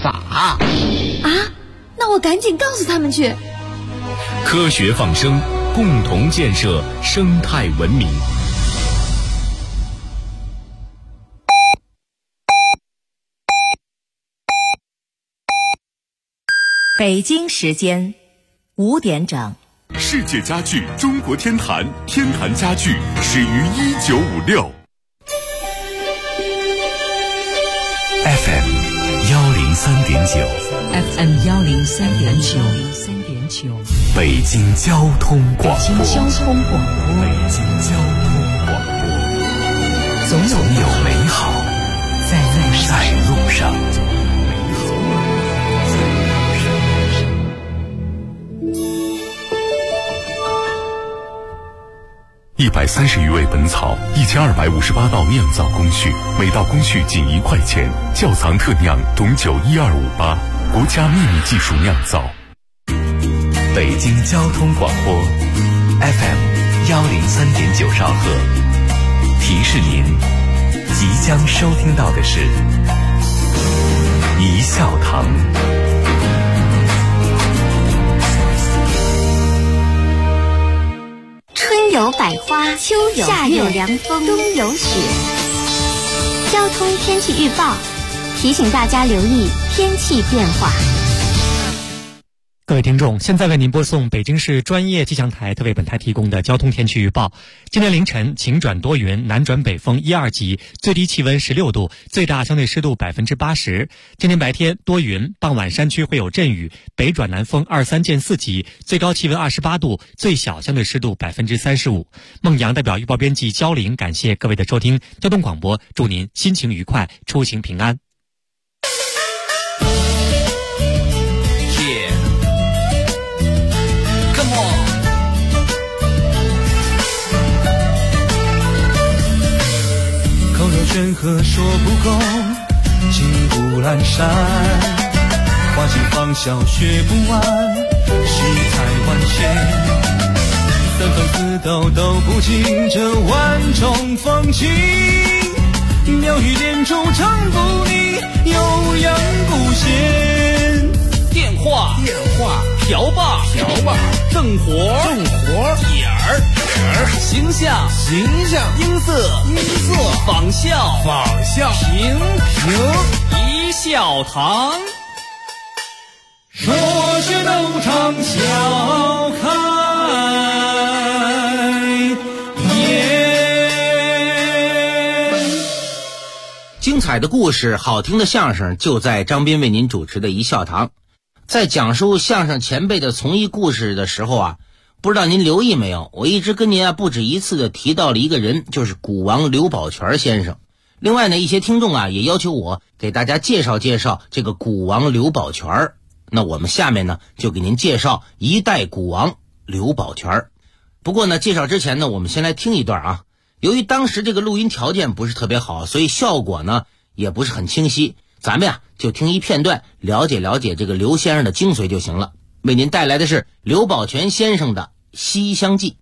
法啊！ 那我赶紧告诉他们去。 科学放生，共同建设生态文明。 北京时间5点整。 世界家具中国天坛，天坛家具始于1956。FM 103.9 FM 103.9， 北京交通广播。 北京交通广播，总有美好在路上。 130余味本草，1258道酿造工序，每道工序仅1块钱。窖藏特酿董酒12588，国家秘密技术酿造。 北京交通广播 FM 103.9兆赫，提示您即将收听到的是一笑堂。 春有百花，秋有夏有凉风，冬有雪。交通天气预报提醒大家留意天气变化。 各位听众，现在为您播送北京市专业气象台特为本台提供的交通天气预报。今天凌晨晴转多云，南转北风1、2级，最低气温16度，最大相对湿度80%。今天白天多云，傍晚山区会有阵雨，北转南风2、3见4级，最高气温28度，最小相对湿度35%。孟阳代表预报编辑焦玲，感谢各位的收听。交通广播，祝您心情愉快，出行平安。 劝和说不够，金不阑珊，花尽芳香学不完，世态万千，三分四斗都不尽这万种风情，妙语连珠唱不腻，悠扬不闲。 电话瓢把正活点儿形象音色仿效评一笑堂， 说学逗唱笑开颜。 精彩的故事，好听的相声，就在张斌为您主持的一笑堂。在讲述相声前辈的从艺故事的时候啊，不知道您留意没有，我一直跟您不止一次的提到了一个人，就是鼓王刘宝全先生。另外呢，一些听众也要求我给大家介绍介绍这个鼓王刘宝全。那我们下面呢，就给您介绍一代鼓王刘宝全。不过呢，介绍之前呢，我们先来听一段啊。由于当时这个录音条件不是特别好，所以效果呢也不是很清晰。咱们就听一片段，了解了解这个刘先生的精髓就行了。为您带来的是刘宝全先生的《西厢记》。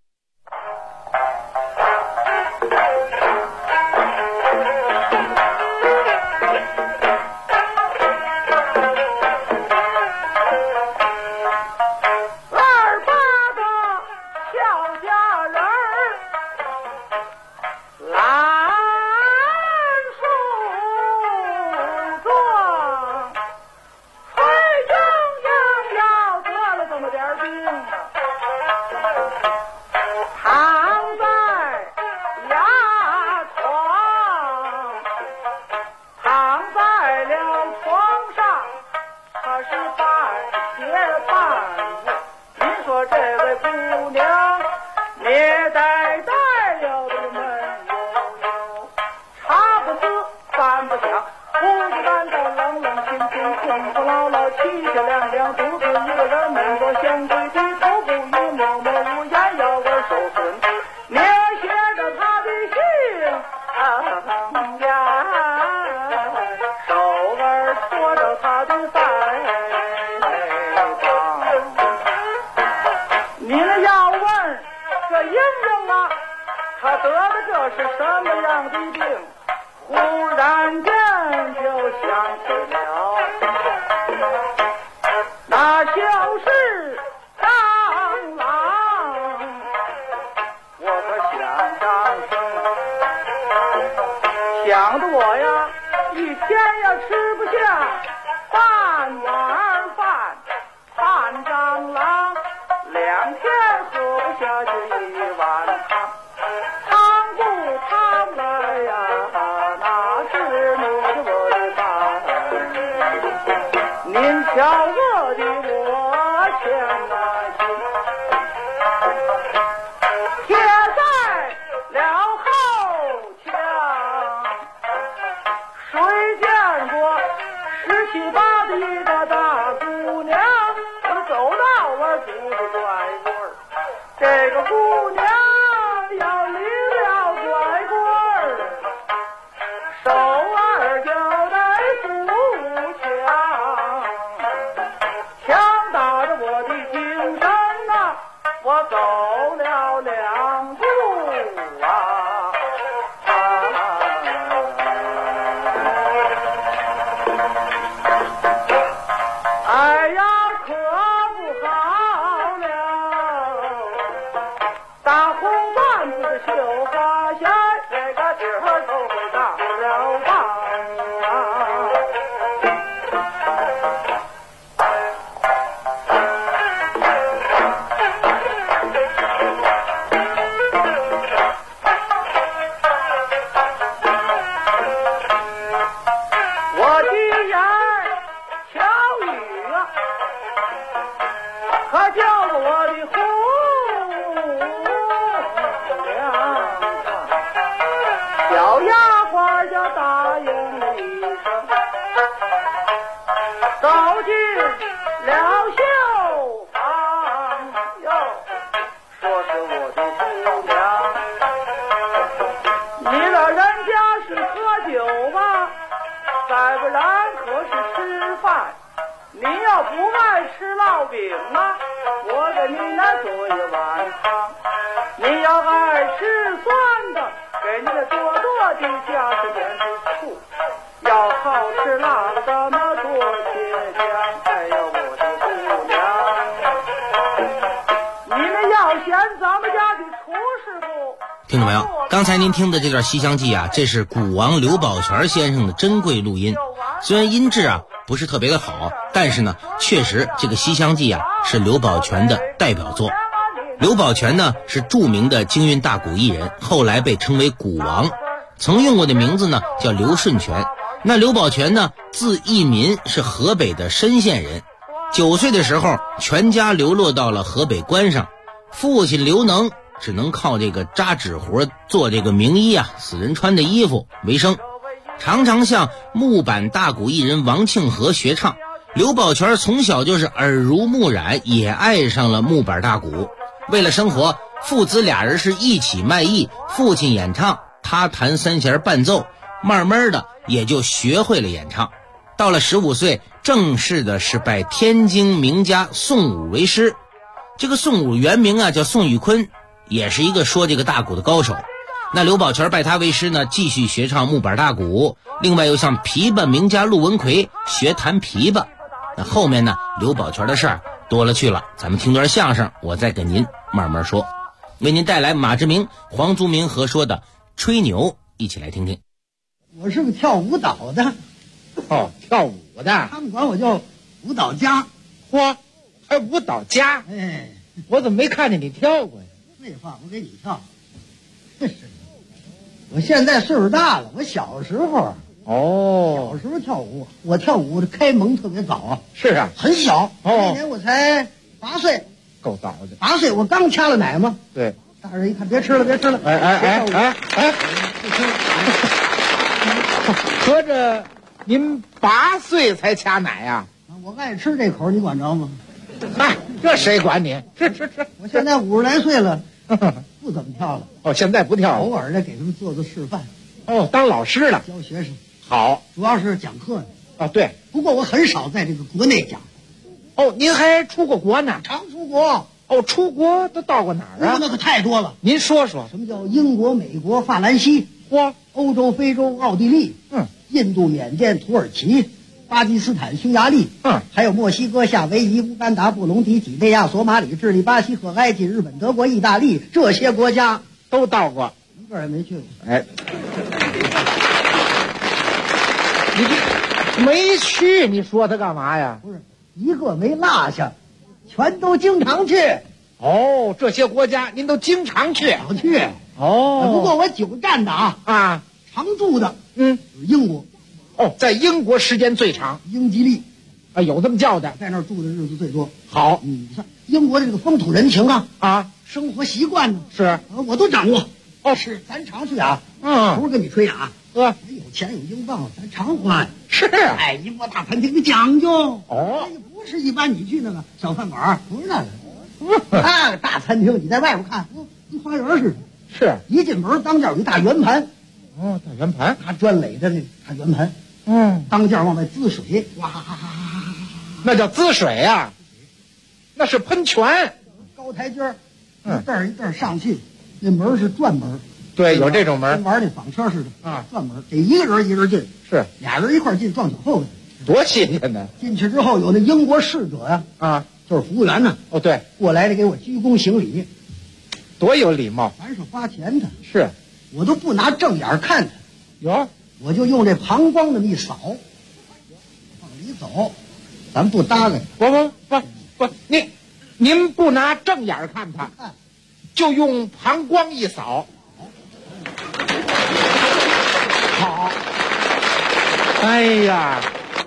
忽然间就想起了吃不下半碗饭，盼蟑螂2天喝不下去1碗汤，汤不汤了呀，那是你我的饭。您瞧我的我牵了心，贴在了后墙，谁见过17、8的一个大姑娘，我走到我肚子拐棍儿，这个姑娘要离了拐棍儿，手儿就得扶墙，墙打着我的精神呐，我走了2步啊。哎呀，可不好了！大红缎子的绣花鞋，这个底儿都给打了棒啊！我的眼瞧雨啊，可叫着我的红娘啊，小丫鬟就答应了一声，走进了绣房哟，说是我的姑娘，你老人家是喝酒吧？再不然可是吃饭，你要不爱吃烙饼啊，我给你来做1碗汤；你要爱吃酸的，给你来多多的加上点的醋；要好吃辣的，咱们多些姜。哎呀，我的姑娘，你们要嫌咱们家的厨师傅。 听众朋友，刚才您听的这段《西厢记》啊，这是古王刘宝全先生的珍贵录音。虽然音质啊不是特别的好，但是呢，确实这个《西厢记》啊是刘宝全的代表作。刘宝全呢是著名的京韵大鼓艺人，后来被称为鼓王，曾用过的名字呢叫刘顺全。那刘宝全呢字义民，是河北的深县人。9岁的时候，全家流落到了河北关上，父亲刘能只能靠这个扎纸活做这个名衣啊，死人穿的衣服为生，常常向木板大鼓艺人王庆和学唱。刘宝全从小就是耳濡目染，也爱上了木板大鼓。为了生活，父子俩人是一起卖艺，父亲演唱，他弹三弦伴奏，慢慢的也就学会了演唱。到了15岁，正式的是拜天津名家宋武为师。这个宋武原名啊叫宋玉坤，也是一个说这个大鼓的高手。那刘宝全拜他为师呢，继续学唱木板大鼓，另外又向琵琶名家陆文奎学弹琵琶。那后面呢，刘宝全的事儿多了去了，咱们听段相声，我再跟您慢慢说。为您带来马志明、黄宗明合说的《吹牛》，一起来听听。 我是个跳舞蹈的。 哦，跳舞的， 他们管我叫舞蹈家。 嚯，还舞蹈家？ 哎， 我怎么没看见你跳过呀？ 废话，我给你跳。我现在岁数大了，我小时候小时候跳舞，我跳舞开蒙特别早啊。 是啊， 很小，那年我才8岁， 够早的。 8岁，我刚掐了奶嘛。 对， 大人一看，别吃了，别吃了。 哎，合着您8岁才掐奶呀？ 我爱吃这口，你管着吗？ 哎，这谁管你？吃。 我现在50来岁了，不怎么跳了。 哦，现在不跳了， 偶尔的给他们做做示范。 哦，当老师了， 教学生。 好， 主要是讲课呢。 啊，对。 不过我很少在这个国内讲。 哦，您还出过国呢？ 常出国。 哦，出国都到过哪儿啊？ 那可太多了。 您说说， 什么叫英国、美国、法兰西？ 嚯， 欧洲、非洲、奥地利，印度、缅甸、土耳其、巴基斯坦、匈牙利，还有墨西哥、夏威夷、乌干达、布隆迪、几内亚、索马里、智利、巴西和埃及、日本、德国、意大利，这些国家都到过， 一个也没去过。 哎， 没去，你说他干嘛呀？ 不是一个没落下，全都经常去。 哦，这些国家您都经常去？ 常去。 哦， 不过我久站的啊， 常住的， 就是英国。 哦，在英国时间最长， 英吉利啊，有这么叫的， 在那儿住的日子最多。 好， 你看英国的这个风土人情啊， 生活习惯呢， 是我都掌握。 哦， 是，咱常去啊。不是跟你吹啊。有钱有英镑，咱常花呀。 是， 哎，英国大餐厅的讲究。 哦， 不是一般你去那个小饭馆，不是那个。那个大餐厅，你在外边看，跟花园似的。 是， 一进门当间有一大圆盘。 哦，大圆盘， 拿砖垒的那大圆盘。当间往外滋水，哇， 那叫滋水啊，那是喷泉。 高台阶一阵一阵上去，那门是转门。 对，有这种门， 跟玩那纺车似的啊， 转门，得一个人一人进， 是俩人一块进撞脚后头， 多新鲜呢！ 进去之后有那英国侍者呀，就是服务员呢。 哦，对， 过来的给我鞠躬行礼， 多有礼貌。 凡是花钱的， 是我都不拿正眼看他， 有我就用这膀胱那么一扫，往里走，咱不搭理。 不，您不拿正眼看他，就用膀胱一扫。好，哎呀，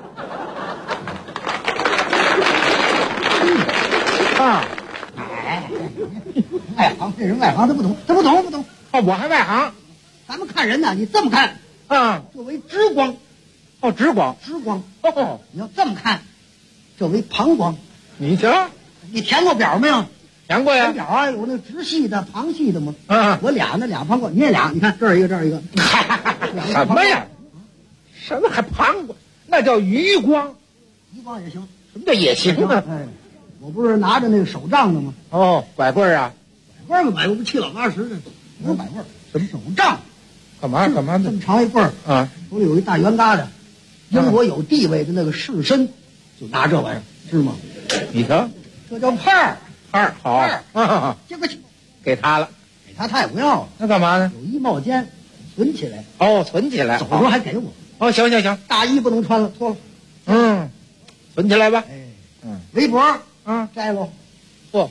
外行，这人外行，他不懂。 哦，我还外行。 咱们看人呢，你这么看这为直光。 哦，直光。 哦，你要这么看，这为膀胱。 你瞧， 你填过表没有？ 填过呀。 填表有那直系的、旁系的吗？我俩膀胱，你也俩，你看这儿一个，这儿一个。 什么呀？什么还膀胱？那叫余光。 余光也行。 什么叫也行啊？ 哎，我不是拿着那个手杖的吗？ 哦，拐棍啊。 拐棍买，我不七老八十的，不是拐棍，什么手杖？ 干嘛这么长一棍啊， 手里有一大圆疙瘩。英国有地位的那个士绅就拿这玩意儿，知吗？ 你瞧， 这叫派儿， 好， 接过去， 给他了， 给他也不要了。 那干嘛呢？ 有衣帽间，存起来。 哦，存起来， 走的时候还给我。 哦，行， 大衣不能穿了，脱了。 存起来吧。 围脖，摘喽。 嚯，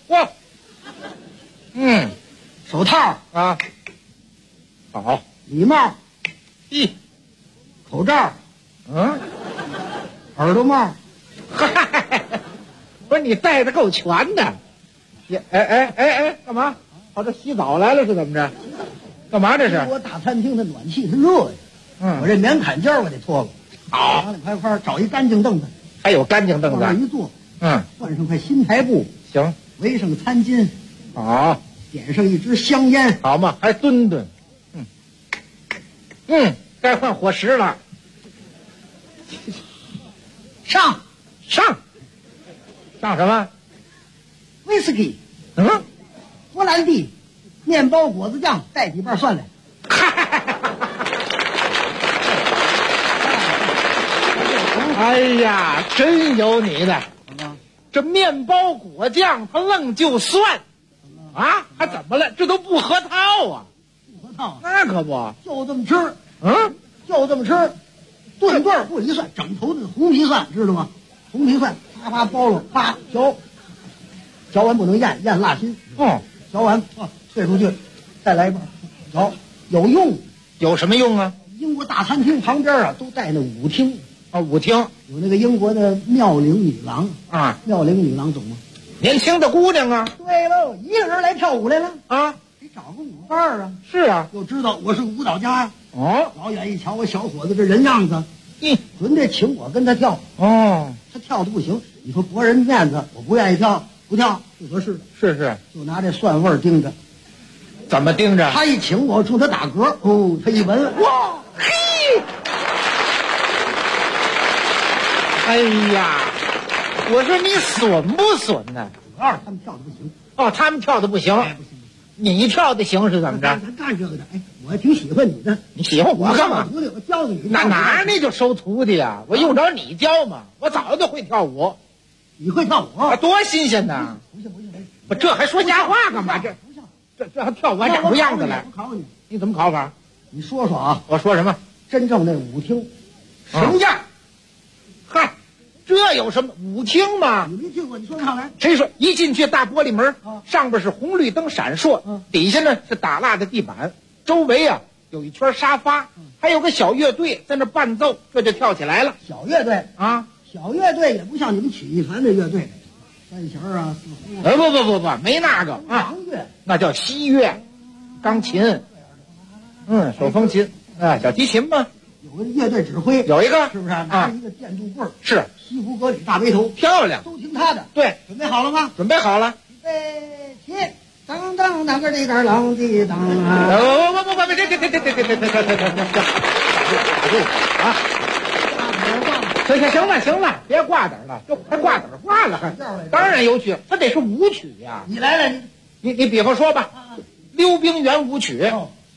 手套啊，好， 礼帽，口罩，耳朵帽。 不是你带的够全的。哎，干嘛？跑这洗澡来了是怎么着？干嘛这是？ 我大餐厅的暖气是热呀。我这棉坎肩我得脱了。好，快找一干净凳子。 还有干净凳子。 往那一坐。换上块新台布。 行。 围上餐巾。 好。 点上一支香烟。 好嘛，还蹲。该换伙食了。 上什么？ 威士忌。勃兰地，面包果子酱，带几瓣蒜来。 哎呀，真有你的！这面包果酱它愣就蒜啊？还怎么了？这都不合套啊！ 不合套？ 那可不， 就这么吃。就这么吃，顿顿不离蒜，整头的红皮蒜，知道吗？红皮蒜啪剥了，啪嚼完不能咽辣心。嚼完退出去，再来一半，嚼有用。 有什么用啊？ 英国大餐厅旁边都带那舞厅。 舞厅有那个英国的妙龄女郎啊。 妙龄女郎懂吗？ 年轻的姑娘啊。 对喽，一个人来跳舞来了啊， 得找个舞伴啊。 是啊， 又知道我是舞蹈家呀。老远一瞧我小伙子这人样子，准得请我跟他跳。他跳的不行，你说驳人面子，我不愿意跳，不跳不合适的。 是， 就拿这蒜味盯着。 怎么盯着？ 他一请我冲他打嗝，他一闻，哇，嘿！ 哎呀，我说你损不损呢？ 主要是他们跳的不行。 他们跳的不行。不行。你跳的行是怎么着？ 他干这个的，我挺喜欢你的。 你喜欢我干嘛？ 徒弟，我教你。 哪那就收徒弟啊？我用着你教吗？我早就会跳舞。 你会跳舞？ 多新鲜呐！ 不行， 不，这还说瞎话干嘛？这还跳舞还长出样子来？ 我考你， 你怎么考法？ 你说说啊！ 我说什么？ 真正那舞厅什么样？ 这有什么舞厅吗？ 你没听过？你说上来。 谁说一进去大玻璃门，上边是红绿灯闪烁，底下呢是打蜡的地板，周围啊有一圈沙发，还有个小乐队在那伴奏，这就跳起来了。 小乐队啊， 小乐队也不像你们曲艺团的乐队，三弦啊、四胡啊。 不，没那个啊， 乐那叫西乐，钢琴，手风琴啊，小提琴嘛。 有个乐队指挥， 有一个是不是？拿着一个电镀棍， 是西服革履大背头， 漂亮， 都听他的。 对， 准备好了吗？ 准备好了。 预备起，当当当个的个啷的当啊！ 别行了，别挂点了，这还挂点挂了，当然有曲，它得是舞曲呀。 你来了， 你比方说吧，溜冰圆舞曲。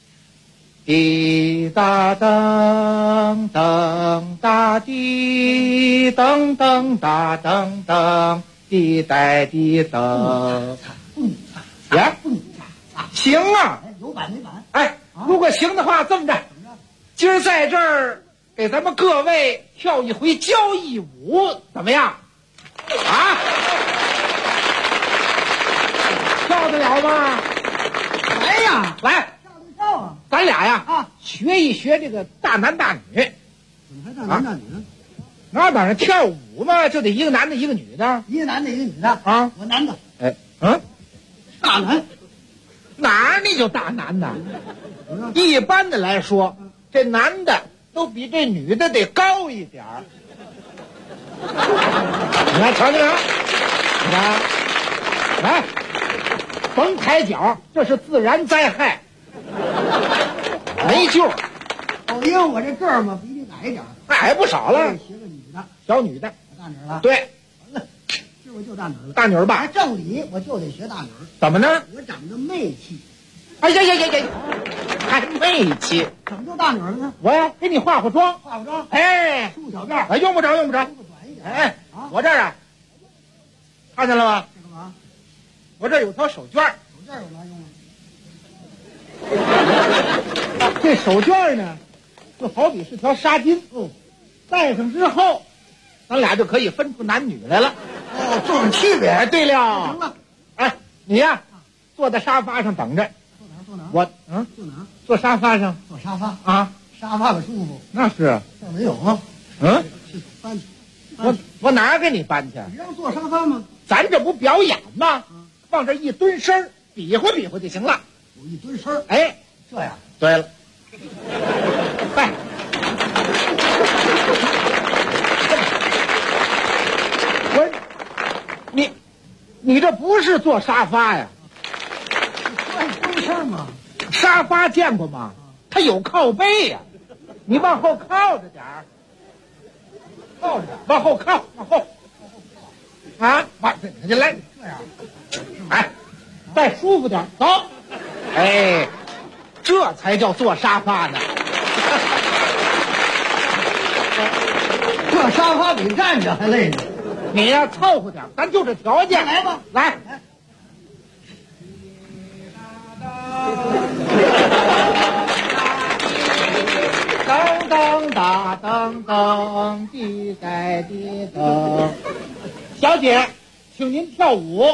滴答噔噔哒滴噔噔哒噔噔滴带滴噔，呀，行啊， 有板没板？ 哎，如果行的话，这么着，今儿在这儿给咱们各位跳一回交谊舞，怎么样？啊，跳得了吗？ 来呀， 来。咱俩呀，学一学这个大男大女。 怎么还大男大女呢？ 那当然，跳舞嘛，就得一个男的，一个女的。 一个男的，一个女的啊。 我男的。 哎， 大男。 哪儿你就大男的？一般的来说，这男的都比这女的得高一点儿。你看，瞧，你看，来，甭抬脚，这是自然灾害。没救， 因为我这个儿嘛比你矮一点， 矮不少了。 学个女的， 小女的， 大女儿了。 对， 完了，这我就大女儿了。 大女儿吧， 正理我就得学大女儿。 怎么呢？ 我长得媚气。 哎呀，还媚气？ 怎么就大女儿了呢？ 我呀，给你化妆。 化个妆？ 哎， 梳小辫儿。 用不着。 梳个短一点。 哎，我这儿啊，看见了吗？ 这干嘛？ 我这儿有条手绢。 手绢有嘛用啊？ 这手绢呢，就好比是条纱巾戴上之后，咱俩就可以分出男女来了。 这种区别。 哎，对了， 行了， 哎，你呀，坐在沙发上等着。 坐哪？ 我坐哪？ 坐沙发上。 坐沙发啊， 沙发可舒服。 那是。 这没有啊？去搬去。 我哪儿给你搬去？ 你让坐沙发吗？ 咱这不表演吗？往这一蹲身，比划比划就行了。 有一蹲身， 哎， 这样。 对了，哎，你这不是坐沙发呀？ 蹲身吗？ 沙发见过吗？它有靠背呀，你往后靠着点儿，靠着点，往后靠，往后。啊，你来这样， 哎，再舒服点，走。哎，这才叫坐沙发呢。 坐沙发比站着还累呢。 你呀，凑合点，咱就这条件。 来吧， 来。噔噔哒噔噔，滴带滴噔。小姐，请您跳舞。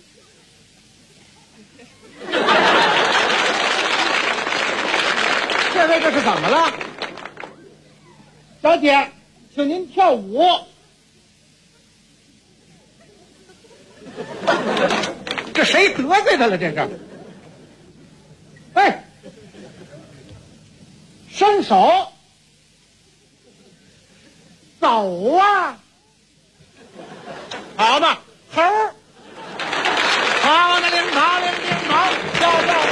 这位这是怎么了？小姐，请您跳舞。这谁得罪他了？这是。哎，伸手，走啊！好嘛，猴儿，跑那铃跑铃铃跑，叫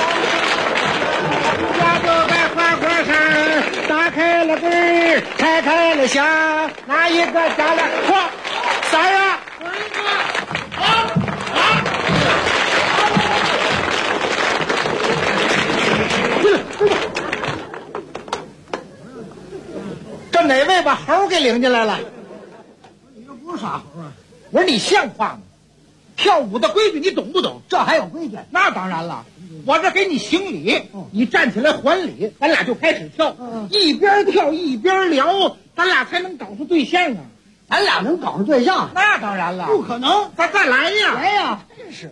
王，家就在花果山，打开了柜，拆开了匣，拿一个夹来，嚯，三呀，这哪位把猴给领进来了？ 你这不是耍猴啊？ 我说你像话吗？跳舞的规矩你懂不懂？ 这还有规矩？ 那当然了，我这给你行礼，你站起来还礼，咱俩就开始跳，一边跳一边聊，咱俩才能找出对象啊。 咱俩能搞上对象？ 那当然了， 不可能。 咱再来呀！ 来呀！真是。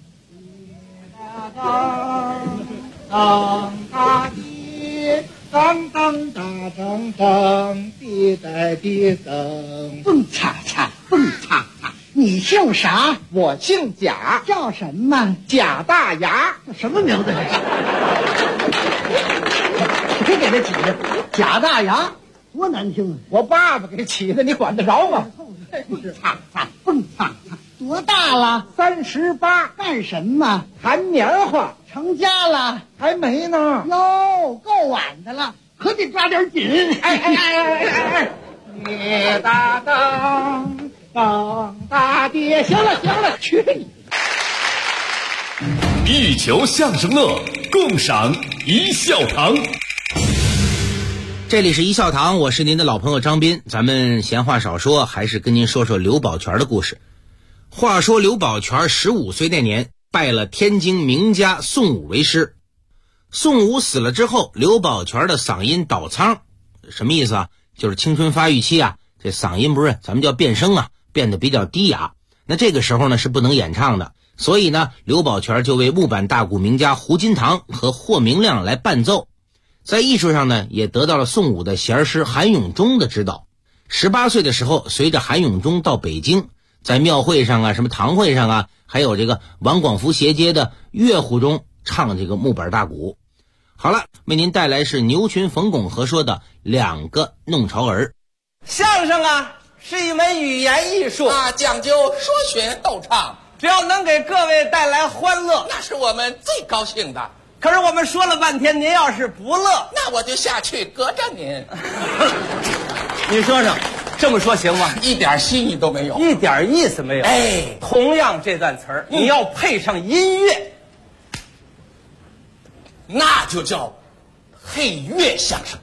当哒滴，当当哒当当，滴答滴当， 蹦擦擦，蹦擦擦。你姓啥？ 我姓贾， 叫什么？ 贾大牙。 这什么名字？谁给他起的？贾大牙，多难听啊！ 我爸爸给起的，你管得着吗？ 蹦擦擦，蹦擦擦。多大了 ？38。 干什么？ 弹棉花。 成家了？ 还没呢。 哟，够晚的了，可得抓点紧。 哎！你哒当当大爹，行了，去你！ 一球相声乐，共赏一笑堂。 这里是一笑堂，我是您的老朋友张斌。咱们闲话少说，还是跟您说说刘宝全的故事。话说刘宝全15岁那年，拜了天津名家宋武为师。宋武死了之后，刘宝全的嗓音倒仓，什么意思啊？就是青春发育期啊，这嗓音不是咱们叫变声啊，变得比较低哑。那这个时候呢是不能演唱的，所以呢刘宝全就为木板大鼓名家胡金堂和霍明亮来伴奏。在艺术上呢也得到了宋武的弦师韩永忠的指导。18岁的时候，随着韩永忠到北京，在庙会上啊、什么堂会上啊，还有这个王广福斜街的乐户中唱这个木板大鼓。好了，为您带来是牛群、冯巩合说的两个弄潮儿。 相声啊是一门语言艺术啊，讲究说学逗唱， 只要能给各位带来欢乐， 那是我们最高兴的。 可是我们说了半天，您要是不乐， 那我就下去隔着您。 你说说，这么说行吗？ 一点新意都没有， 一点意思没有。 哎， 同样这段词儿，你要配上音乐， 那就叫配乐相声。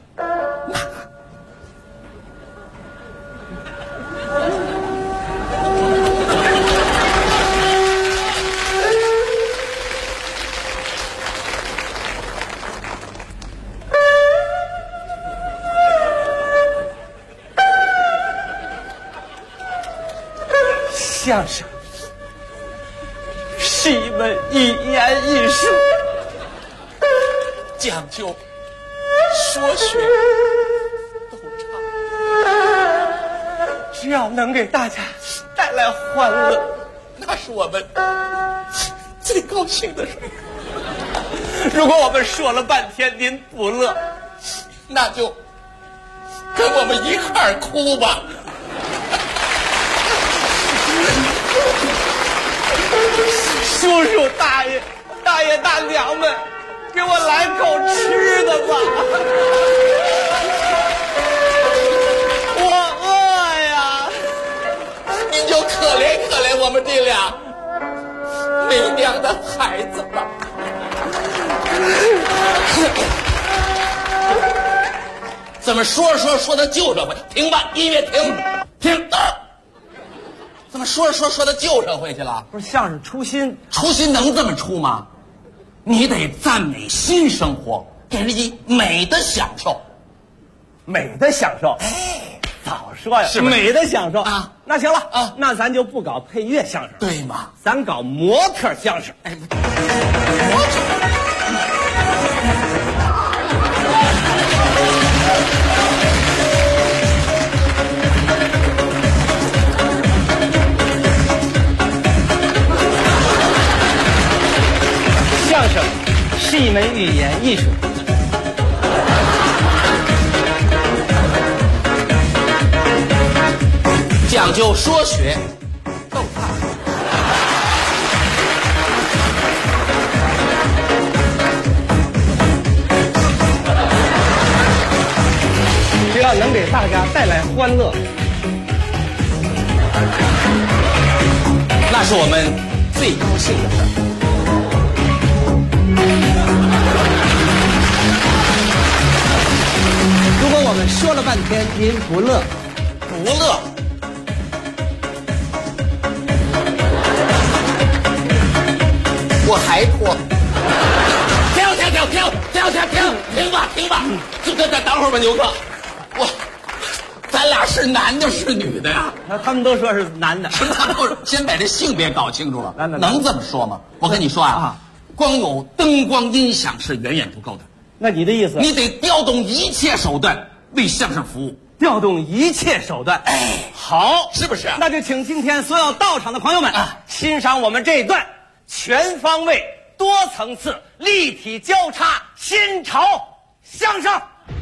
相声是一门语言艺术， 讲究说学逗唱， 只要能给大家带来欢乐， 那是我们最高兴的事。 如果我们说了半天您不乐， 那就跟我们一块儿哭吧。 叔叔大爷大娘们，给我来口吃的吧，我饿呀。 您就可怜我们这俩没娘的孩子吧。怎么说的旧社会？停吧，音乐停啊！怎么说的旧社会去了？ 不是相声出新能这么出吗？你得赞美新生活，给人以美的享受。 美的享受， 哎， 早说呀， 是不是美的享受啊？ 那行了啊， 那咱就不搞配乐相声， 对吗？ 咱搞模特相声。 哎， 相声是一门语言艺术， 讲究说学逗唱， 只要能给大家带来欢乐， 那是我们最高兴的事儿。 如果我们说了半天您不乐， 我还脱。停吧！就等会儿吧，牛哥，咱咱俩是男的是女的呀？ 他们都说是男的。 那不是，先把这性别搞清楚了。能这么说吗？我跟你说啊，光有灯光音响是远远不够的。 那你的意思？ 你得调动一切手段为相声服务。 调动一切手段，好， 是不是？ 那就请今天所有到场的朋友们欣赏我们这一段全方位、多层次、立体交叉新潮相声。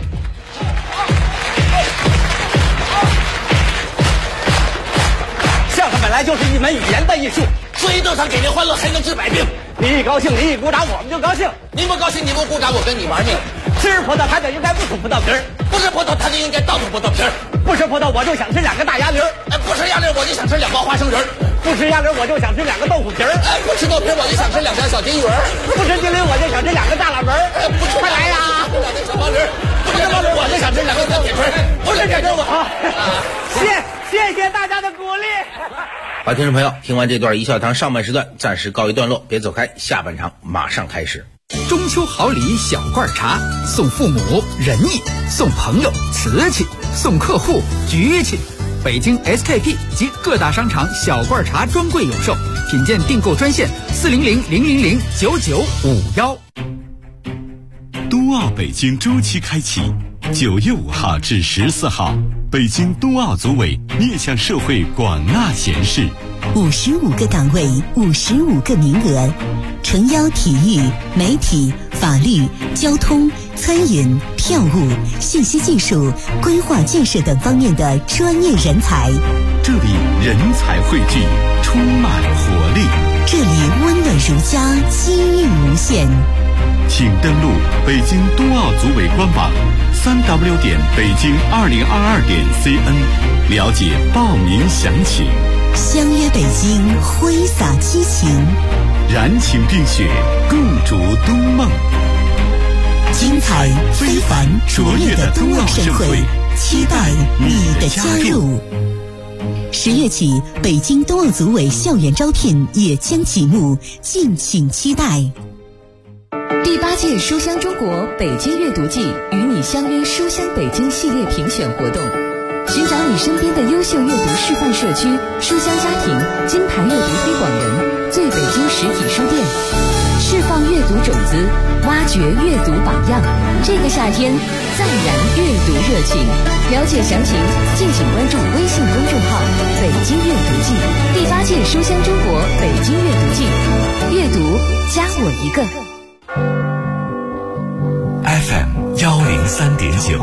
相声本来就是一门语言的艺术， 所以都想给您欢乐，还能治百病。 你一高兴，你一鼓掌，我们就高兴； 你不高兴，你不鼓掌，我跟你玩命。 吃葡萄他就应该不吐葡萄皮儿， 不是葡萄他就应该倒吐葡萄皮儿， 不是葡萄我就想吃2个大鸭梨儿， 不吃鸭梨我就想吃2包花生仁儿， 不吃鸭梨我就想吃2个豆腐皮儿， 不吃豆皮我就想吃2条小金鱼儿， 不吃金驴我就想吃2个大喇门儿， 不吃快来呀 ！2个小毛驴儿，不吃毛驴我就想吃2个小铁锤，不是这我。 谢谢大家的鼓励。 好，听众朋友，听完这段一笑堂上半时段暂时告一段落，别走开，下半场马上开始。 中秋好礼小罐茶，送父母仁义，送朋友瓷器，送客户局气。北京 SKP 及各大商场小罐茶专柜有售，品鉴订购专线400-000-9951。 冬奥北京周期开启，9月5号至14号，北京冬奥组委面向社会广纳贤士 ，55个岗位，55个名额，诚邀体育、媒体、法律、交通、餐饮、票务、信息技术、规划建设等方面的专业人才。 这里人才汇聚，充满活力。 这里温暖如家，机遇无限。 请登录北京冬奥组委官网3w.北京2022.cn 了解报名详情。 相约北京，挥洒激情， 燃情并雪，共筑冬梦。 精彩非凡卓越的冬奥盛会，期待你的加入。10月起，北京冬奥组委校园招聘也将启幕，敬请期待。 第8届书香中国北京阅读季与你相约书香北京系列评选活动，寻找你身边的优秀阅读示范社区、书香家庭、金牌阅读推广人、最北京实体书店，释放阅读种子，挖掘阅读榜样。这个夏天，再燃阅读热情。了解详情，敬请关注微信公众号“北京阅读季”。第8届书香中国北京阅读季，阅读加我一个。 FM 103.9，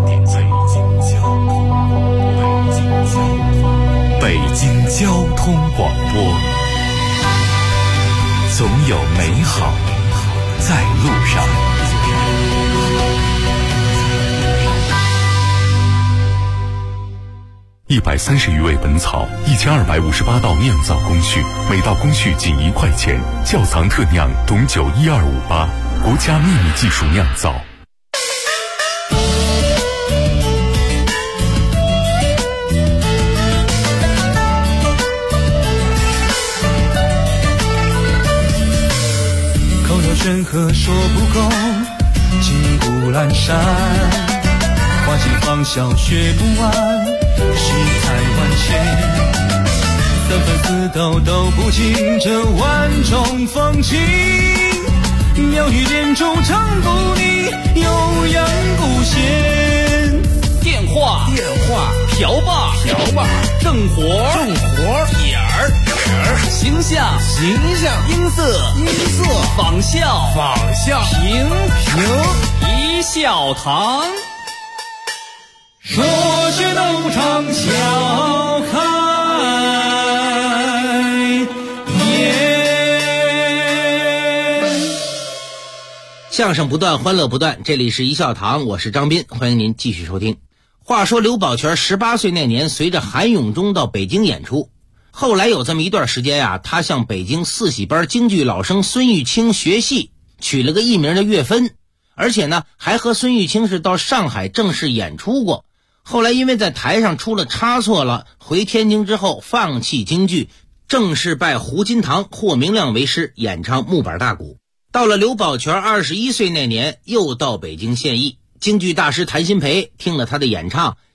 北京交通广播，总有美好在路上。 130余味本草，1258道酿造工序，每道工序仅1块钱。窖藏特酿董酒12588，国家秘密技术酿造。 口若悬河说不够，金谷阑珊，花季芳香学不完，世态万千，三分四斗都不尽这万种风情，妙语连珠唱不腻，悠扬不闲。 电话瓢把正活点儿形象音色仿效平一笑堂。 说学逗唱笑开颜。 相声不断，欢乐不断，这里是一笑堂，我是张斌，欢迎您继续收听。话说刘宝全18岁那年，随着韩永忠到北京演出，后来有这么一段时间啊，他向北京4喜班京剧老生孙玉清学戏，取了个艺名的岳芬，而且呢还和孙玉清是到上海正式演出过。后来因为在台上出了差错了，回天津之后放弃京剧，正式拜胡金堂、霍明亮为师，演唱木板大鼓。到了刘宝全21岁那年，又到北京献艺，京剧大师谭鑫培听了他的演唱，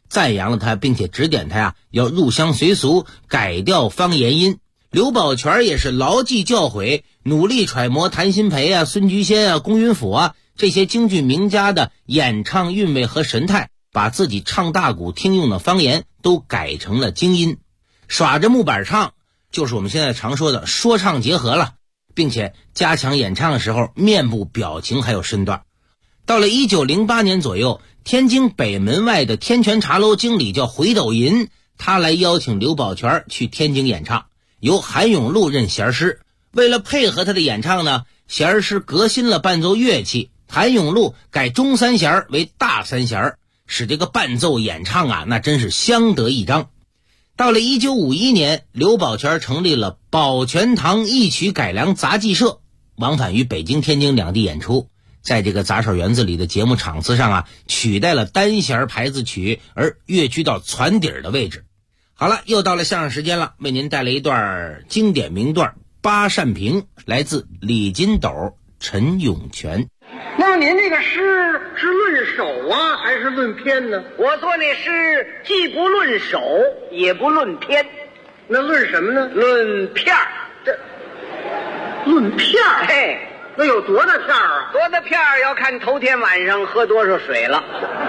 赞扬了他，并且指点他呀要入乡随俗，改掉方言音。刘宝全也是牢记教诲，努力揣摩谭鑫培啊、孙菊仙啊、龚云甫啊这些京剧名家的演唱韵味和神态，把自己唱大鼓听用的方言都改成了京音，耍着木板唱，就是我们现在常说的说唱结合了，并且加强演唱的时候面部表情还有身段。到了1908年左右，天津北门外的天泉茶楼经理叫回斗银，他来邀请刘宝全去天津演唱，由韩永禄任弦师。为了配合他的演唱呢，弦师革新了伴奏乐器，韩永禄改中三弦为大三弦，使这个伴奏演唱啊那真是相得益彰。到了1951年，刘宝全成立了宝泉堂艺曲改良杂技社，往返于北京、天津两地演出。在这个杂耍园子里的节目场次上啊，取代了单弦牌子曲，而跃居到攒底儿的位置。好了，又到了相声时间了，为您带来一段经典名段《八扇屏》，来自李金斗、陈永泉。 那么您这个诗是论首啊，还是论篇呢？ 我做那诗既不论首，也不论篇， 那论什么呢？ 论片儿。 这论片儿？ 嘿， 那有多大片儿啊？ 多大片儿要看头天晚上喝多少水了。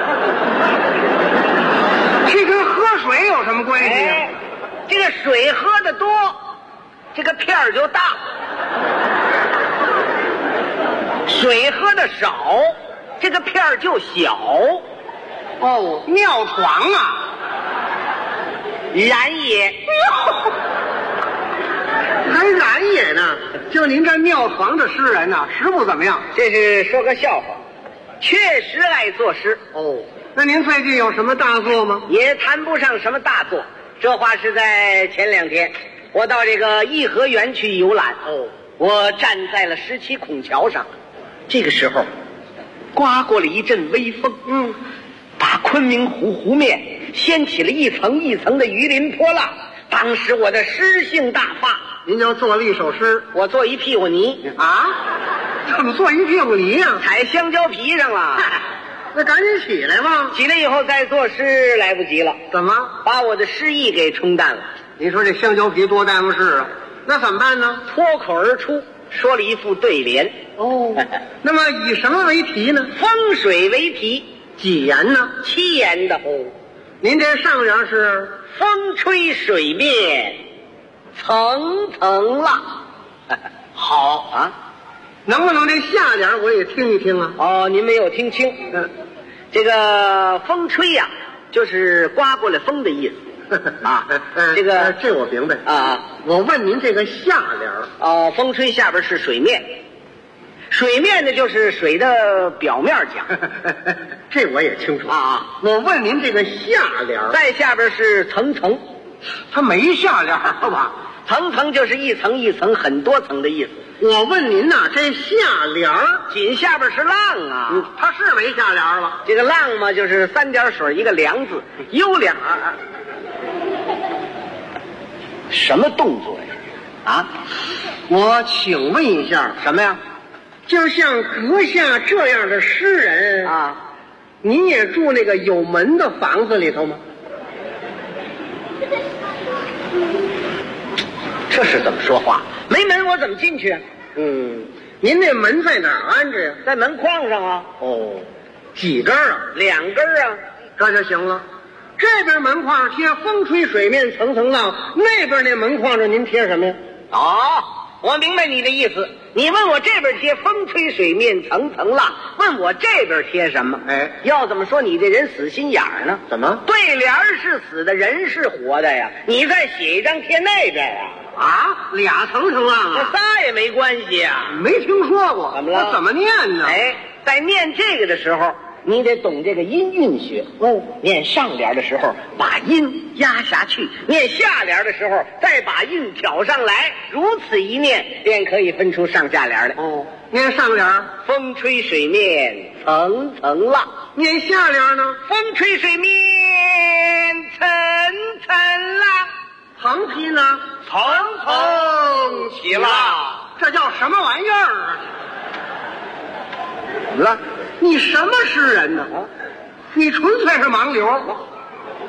这跟喝水有什么关系啊？ 这个水喝得多，这个片儿就大；水喝得少，这个片儿就小。 哦，尿床啊！ 然也。 还然也呢？就您这尿床的诗人呐，实不怎么样。 这是说个笑话，确实爱作诗。 哦，那您最近有什么大作吗？ 也谈不上什么大作，这话是在前2天，我到这个颐和园去游览。 哦， 我站在了17孔桥上，这个时候，刮过了一阵微风，把昆明湖面掀起了一层一层的鱼鳞波浪。当时我的诗兴大发。 您就做了一首诗？ 我做一屁股泥啊？怎么做一屁股泥呀？ 踩香蕉皮上了。 那赶紧起来吧。 起来以后再作诗来不及了。 怎么？ 把我的诗意给冲淡了。 你说这香蕉皮多耽误事啊？那怎么办呢？ 脱口而出说了一副对联。 哦，那么以什么为题呢？ 风水为题。 几言呢 ？7言的。 哦，您这上联是风吹水面层层浪。 好啊，能不能这下联我也听一听啊？ 哦，您没有听清。这个风吹呀，就是刮过来风的意思啊。 这我明白啊。我问您这个下联风吹下边是水面，水面呢就是水的表面讲。 这我也清楚啊。我问您这个下联， 在下边是层层， 它没下联吧？ 层层就是一层一层很多层的意思。 我问您呐，这下联紧下边是浪啊。 它是没下联了。 这个浪嘛，就是3点水一个良字，优良。什么动作呀？啊？ 我请问一下， 什么呀？ 就像阁下这样的诗人啊， 您也住那个有门的房子里头吗？ 这是怎么说话？没门我怎么进去啊？ 您那门在哪儿安着呀？ 在门框上啊。 哦，几根啊 ？2根啊。 这就行了。这边门框贴风吹水面层层浪，那边那门框上您贴什么呀？ 我明白你的意思。你问我这边贴风吹水面层层浪，问我这边贴什么？要怎么说你这人死心眼儿呢？ 怎么？ 对联是死的，人是活的呀。你再写一张贴那边呀。 俩层层浪啊？ 这仨也没关系呀。 没听说过。 怎么了？ 那怎么念呢？ 在念这个的时候，你得懂这个音韵学。念上联的时候把音压下去，念下联的时候再把韵挑上来，如此一念便可以分出上下联来。 念上联风吹水面层层浪， 念下联呢？ 风吹水面层层浪， 横批呢？ 层层起浪。 这叫什么玩意儿啊？ 怎么了？ 你什么诗人呢？你纯粹是盲流。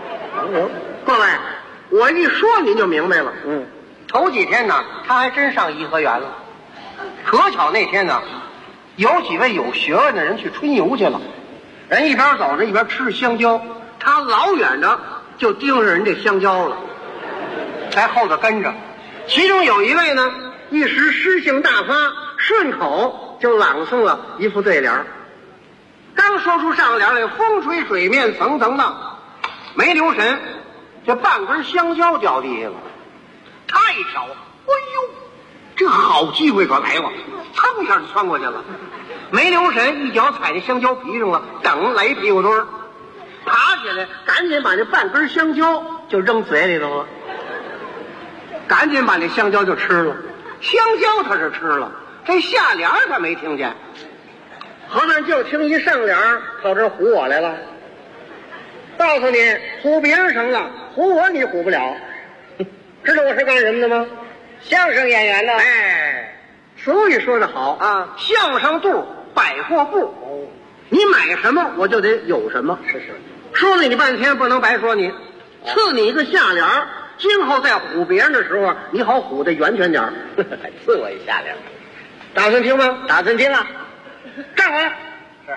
各位，我一说您就明白了。头几天呢，他还真上颐和园了。可巧那天呢，有几位有学问的人去春游去了，人一边走着一边吃着香蕉，他老远的就盯着人这香蕉了，在后头跟着。其中有一位呢，一时诗兴大发，顺口就朗诵了一副对联。刚说出上联来，风吹水面层层浪，没留神，这半根香蕉掉地下了。他一瞧，哎呦，这好机会可来了，噌一下就窜过去了，没留神，一脚踩在香蕉皮上了，等来一屁股墩儿，爬起来，赶紧把这半根香蕉就扔嘴里头了，赶紧把那香蕉就吃了。香蕉他是吃了，这下联他没听见。后面就听一上联跑这儿唬我来了，告诉你，唬别人成了，唬我你唬不了。知道我是干什么的吗？相声演员的。哎，俗语说得好啊，相声肚，百货部。你买什么我就得有什么。是。说了你半天不能白说你，赐你一个下联，今后在唬别人的时候，你好唬得圆圈点儿。赐我一下联，打算听吗？打算听啊。站稳。是。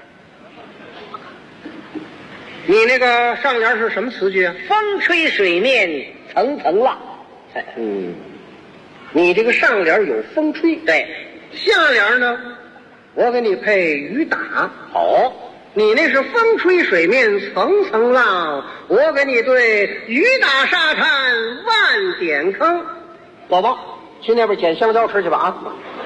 你那个上联是什么词句啊？风吹水面层层浪。你这个上联有风吹，对，下联呢，我给你配雨打。好，你那是风吹水面层层浪，我给你对雨打沙滩万点坑。宝宝，去那边捡香蕉吃去吧啊！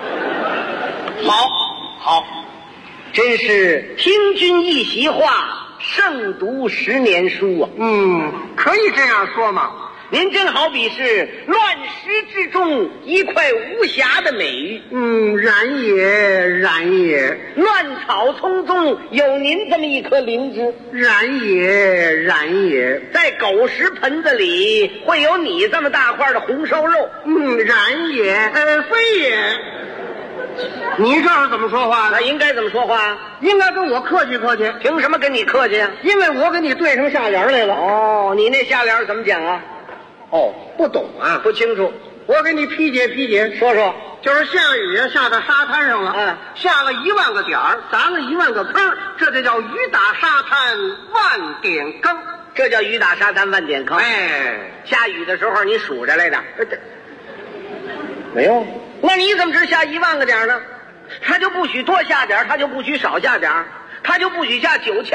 好，真是听君一席话，胜读10年书啊。可以这样说嘛。您真好比是乱石之中一块无瑕的美玉。然也。乱草丛中有您这么一颗灵芝。然也。在狗食盆子里会有你这么大块的红烧肉。然也，非也。你这是怎么说话的？应该怎么说话？应该跟我客气客气。凭什么跟你客气啊？因为我给你对上下联来了。哦，你那下联怎么讲啊？不懂啊，不清楚，我给你批解，说说。就是下雨啊，下到沙滩上了，下了1万个点儿，砸了1万个坑，这就叫雨打沙滩万点坑。这叫雨打沙滩万点坑。下雨的时候你数着来的？没有。那你怎么知下1万个点呢？他就不许多下点，他就不许少下点，他就不许下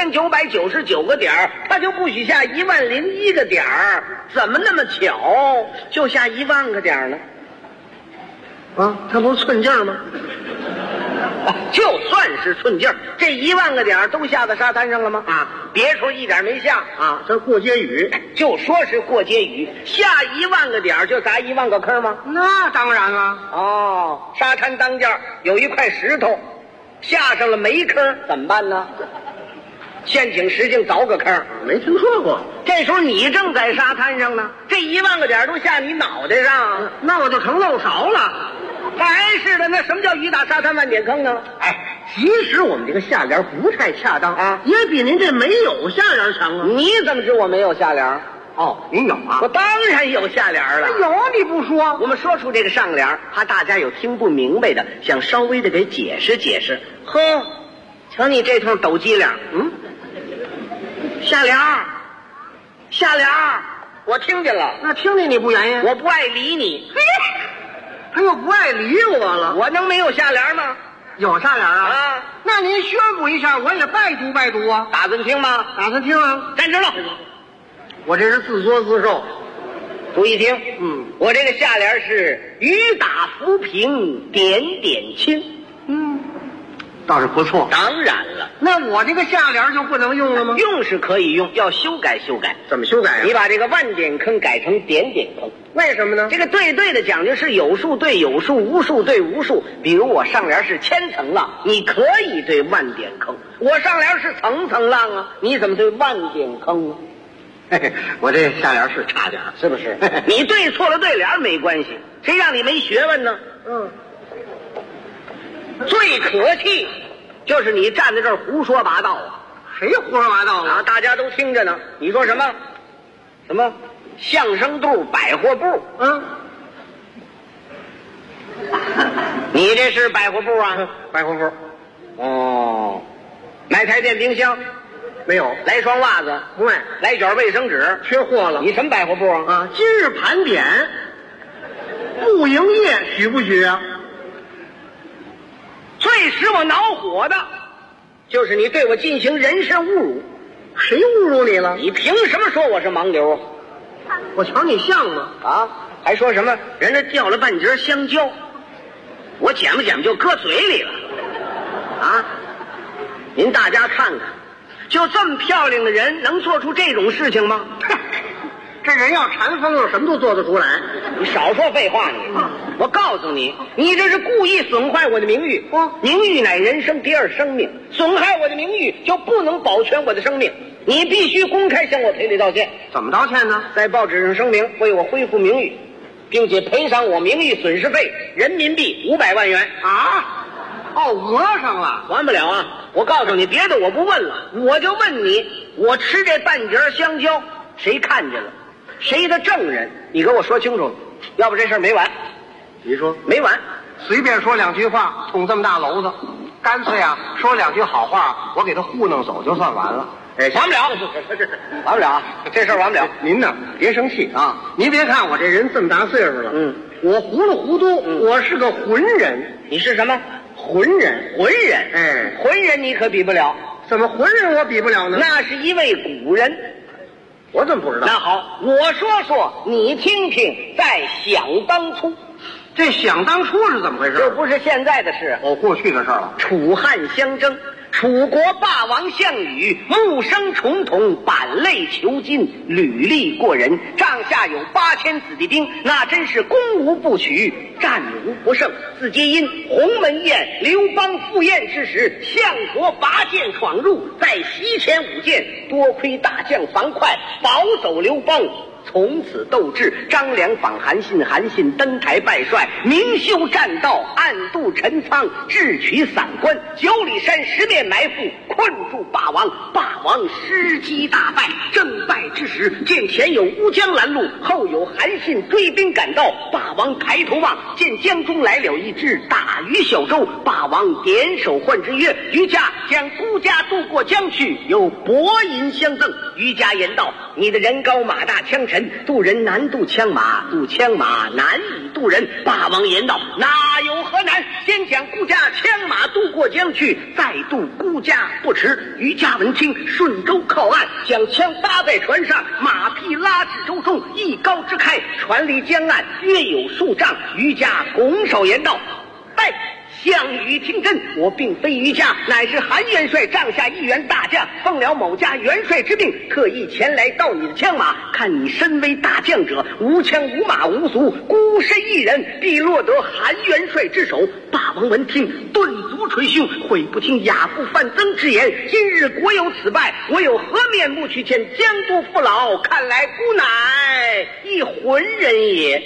9999个点，他就不许下10001个点，怎么那么巧就下1万个点呢？他不是寸劲吗？就算是寸劲，这1万个点都下到沙滩上了吗？别处一点没下啊，这过街雨。就说是过街雨，下1万个点就砸1万个坑吗？那当然了。沙滩当间有一块石头，下上了没坑怎么办呢？现请石镜凿个坑。没听说过。这时候你正在沙滩上呢，这1万个点都下你脑袋上，那我就成漏勺了。还是的，那什么叫雨打沙滩万点坑呢？其实我们这个下联不太恰当也比您这没有下联强啊。你怎么知我没有下联？您有啊？我当然有下联了。有你不说？我们说出这个上联，怕大家有听不明白的，想稍微的给解释解释。瞧你这通抖机灵。下联，我听见了。那听见你不原因？我不爱理你。他又不爱理我了，我能没有下联吗？有下联啊！那您宣布一下，我也拜读啊！打算听吗？打算听啊！站直了，我这是自作自受。注意听，我这个下联是雨打浮萍点点青。倒是不错。当然了，那我这个下联就不能用了吗？用是可以用，要修改。怎么修改啊？你把这个万点坑改成点点坑。为什么呢？这个对的讲究是有数对有数，无数对无数。比如我上联是千层浪，你可以对万点坑；我上联是层层浪啊，你怎么对万点坑呢？我这下联是差点，是不是？你对错了对联没关系，谁让你没学问呢？最可气就是你站在这儿胡说八道啊！谁胡说八道啊？大家都听着呢。你说什么？ 什么相声肚百货部？你这是百货部啊？ 百货部。 哦，买台电冰箱没有？ 来双袜子不卖？ 来卷卫生纸缺货了？ 你什么百货部啊？ 啊，今日盘点，不营业许不许啊？ 最使我恼火的，就是你对我进行人身侮辱。 谁侮辱你了？ 你凭什么说我是盲流？ 我瞧你像吗？ 啊，还说什么人家掉了半截香蕉，我捡吧捡吧就搁嘴里了。啊，您大家看看，就这么漂亮的人能做出这种事情吗？ 这人要馋疯了，什么都做得出来。 你少说废话你！我告诉你，你这是故意损坏我的名誉。名誉乃人生第二生命，损害我的名誉就不能保全我的生命。你必须公开向我赔礼道歉。 怎么道歉呢？ 在报纸上声明为我恢复名誉，并且赔偿我名誉损失费人民币500万元。 啊？哦，讹上了， 完不了啊！我告诉你，别的我不问了，我就问你，我吃这半截香蕉，谁看见了？谁的证人？你给我说清楚，要不这事儿没完。 你说没完？ 随便说两句话，捅这么大篓子，干脆啊说两句好话，我给他糊弄走就算完了。 哎，完不了，完不了，这事儿完不了。 您呢，别生气啊！您别看我这人这么大岁数了，我糊里糊涂，我是个浑人。 你是什么？ 浑人， 浑人， 哎， 浑人你可比不了。 怎么浑人我比不了呢？ 那是一位古人。 我怎么不知道？ 那好，我说说，你听听。在想当初， 这想当初是怎么回事？ 这不是现在的事， 哦，过去的事了。 楚汉相争，楚国霸王项羽木生重瞳，板泪求金，履历过人，帐下有8000子弟兵，那真是攻无不取，战无不胜。自皆因鸿门宴，刘邦赴宴之时，项伯拔剑闯入，在席前舞剑，多亏大将樊哙保走刘邦。从此斗志，张良访韩信，韩信登台拜帅，明修栈道，暗度陈仓，智取散关，9里山10面埋伏，困住霸王。霸王失机大败，正败之时，见前有乌江拦路，后有韩信追兵赶到。霸王抬头望，见江中来了一只大鱼小舟。霸王点手唤之曰：“渔家，将孤家渡过江去，有薄银相赠。”渔家言道：“你的人高马大枪沉，渡人难渡枪马，渡枪马难以渡人。”霸王言道：“哪有何难？先将孤家枪马渡过江去，再渡孤家不迟。”渔家闻听，顺舟靠岸，将枪搭在船上，马匹拉至舟中，一篙支开，船离江岸约有数丈。渔家拱手言道：“哎，项羽听真，我并非渔家，乃是韩元帅帐下一员大将，奉了某家元帅之命，特意前来盗你的枪马。看你身为大将者，无枪无马无卒，孤身一人，必落得韩元帅之手。”霸王闻听，顿足捶胸，悔不听亚父范增之言。今日国有此败，我有何面目去见江都父老？看来孤乃一浑人也。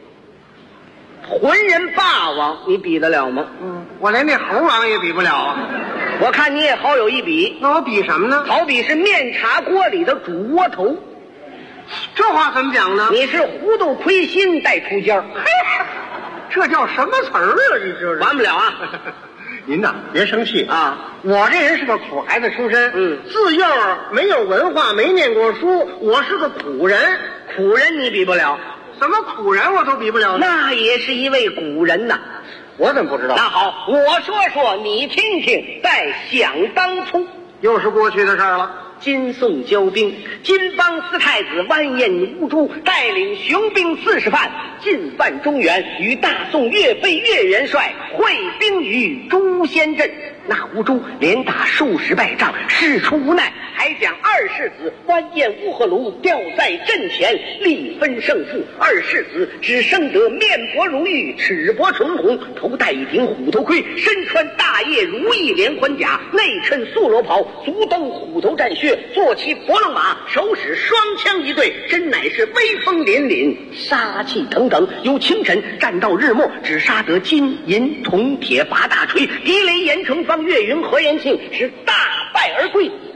浑人霸王，你比得了吗？ 我连那猴王也比不了啊！ 我看你也好有一比。 那我比什么呢？ 好比是面茶锅里的煮窝头。 这话怎么讲呢？ 你是糊涂亏心带出尖儿。 这叫什么词儿啊？你这是完不了啊！ 您呐，别生气啊！ 我这人是个苦孩子出身，自幼没有文化，没念过书，我是个苦人。 苦人你比不了。 什么苦人我都比不了呢？ 那也是一位古人呐。 我怎么不知道？ 那好，我说说你听听。在想当初， 又是过去的事儿了。 金宋交兵，金邦司太子完颜乌珠带领雄兵40万进犯中原，与大宋岳飞岳元帅会兵于朱仙镇。那乌珠连打数十败仗，事出无奈，还将二世子完颜乌合卢吊在阵前，力分胜负。二世子只生得面薄如玉，齿薄唇红，头戴一顶虎头盔，身穿大叶如意连环甲，内衬素罗袍，足蹬虎头战靴，坐骑佛楞马，手使双枪一对，真乃是威风凛凛，杀气腾腾。由清晨战到日没，只杀得金银铜铁8大锤，狄雷严成方岳云何延庆是大败而归。